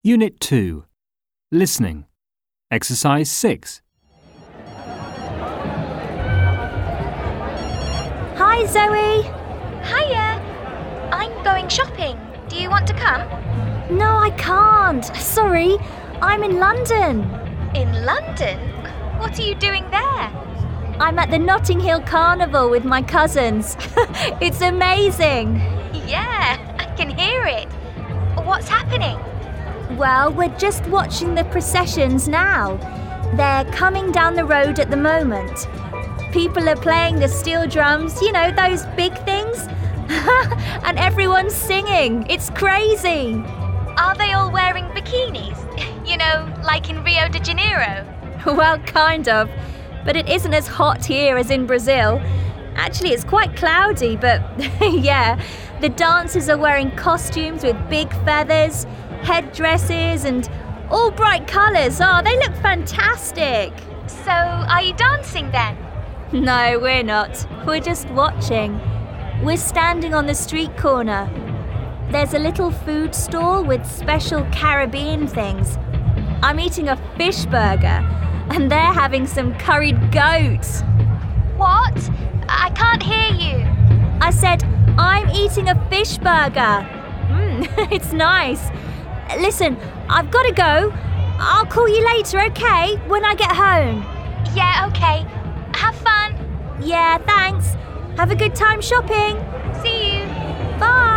Unit 2. Listening. Exercise 6. Hi, Zoe. Hiya. I'm going shopping. Do you want to come? No, I can't. Sorry, I'm in London. In London? What are you doing there? I'm at the Notting Hill Carnival with my cousins. It's amazing. Yeah, I can hear it. What's happening? Well, we're just watching the processions now. They're coming down the road at the moment. People are playing the steel drums, you know, those big things. And everyone's singing. It's crazy. Are they all wearing bikinis? You know, like in Rio de Janeiro? Well, kind of. But it isn't as hot here as in Brazil. Actually, it's quite cloudy, but yeah. The dancers are wearing costumes with big feathers, headdresses, and all bright colours. Oh, they look fantastic. So, are you dancing then? No, we're not. We're just watching. We're standing on the street corner. There's a little food stall with special Caribbean things. I'm eating a fish burger, and they're having some curried goat. What? I can't hear you. I said, I'm eating a fish burger. It's nice. Listen, I've got to go. I'll call you later, okay? When I get home. Yeah, okay. Have fun. Yeah, thanks. Have a good time shopping. See you. Bye.